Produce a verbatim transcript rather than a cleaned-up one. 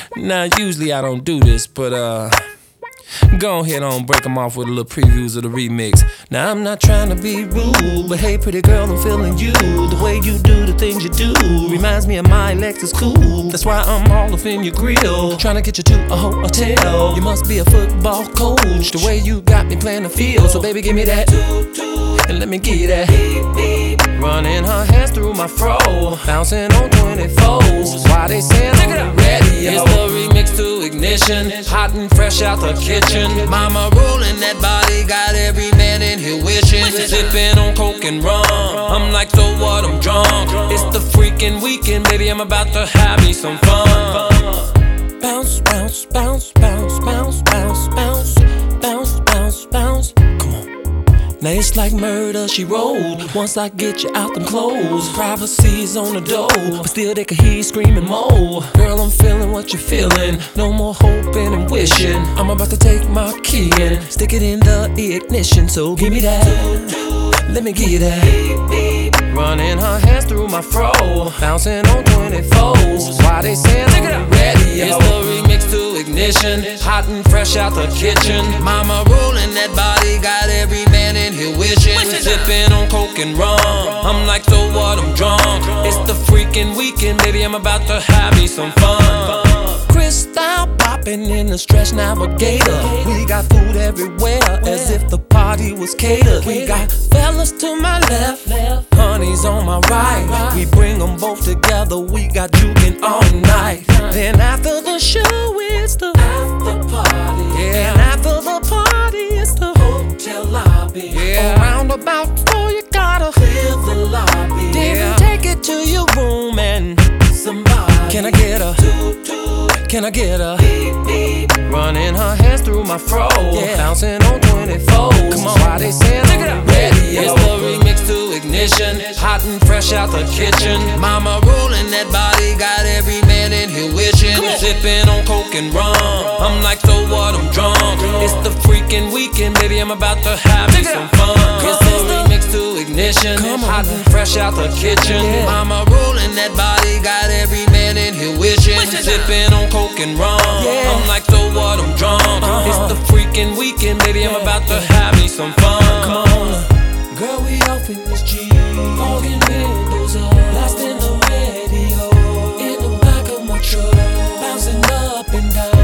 Now, usually I don't do this, but uh, go ahead on, break them off with a little previews of the remix. Now, I'm not trying to be rude, but hey, pretty girl, I'm feeling you. The way you do the things you do reminds me of my Lexus cool. That's why I'm all up in your grill, trying to get you to a hotel. You must be a football coach, the way you got me playing the field. So baby, give me that, and let me get that. Running her hands through my fro, bouncing on twenty-fours. Why they saying on the radio? It's the remix to Ignition, hot and fresh out the kitchen. Mama rolling that body, got every man in here wishing. Sipping on coke and rum, I'm like, so what, I'm drunk. It's the freaking weekend, baby, I'm about to have me some fun. Bounce, bounce, bounce, bounce, bounce, bounce, bounce, bounce, bounce, bounce. Come on. Now it's like murder, she rolled. Once I get you out them clothes, privacy's on the door, but still they can hear you screaming more. Girl, I'm feeling what you're feeling. No more hoping and wishing. I'm about to take my key and stick it in the ignition. So give me that, let me get that. Running her hands through my fro, bouncing on twenty-fours. Why they saying on the radio? It's the remix to Ignition, hot and fresh out the kitchen. Mama rolling that body, got every man in here wishing. Sipping on coke and rum, I'm like, so what, I'm drunk. It's the freaking weekend, baby, I'm about to have me some fun. Crystal popping in the Stretch Navigator. We got food everywhere, as if the party was catered. We got fellas to my left, honey's on my right. We bring them both together, we got juking all night. Then after the show, it's the after party. Yeah, and after the party, it's the hotel lobby. Yeah, around about four, you gotta clear the lobby. Then take it to your room and somebody. Can I get a? Can I get a? Running her hands through my fro, yeah. Bouncing on twenty-fours. Come on, why they saying on the radio? It's the remix to Ignition, hot and fresh out the kitchen. Mama rolling that body, got every man in here wishing. Sipping on coke and rum, I'm like, so what, I'm drunk. It's the freaking weekend, baby, I'm about to have me some fun. It's the remix to Ignition, hot and fresh out the kitchen. Mama rolling that body, got every man in here wishing. Sipping on coke and rum, I'm like, so what, I'm drunk. It's the freaking weekend, baby, I'm about to have me some fun. Come on, girl, we off in this Jeep, fogging windows up, blasting the radio in the back of my truck, bouncing up and down.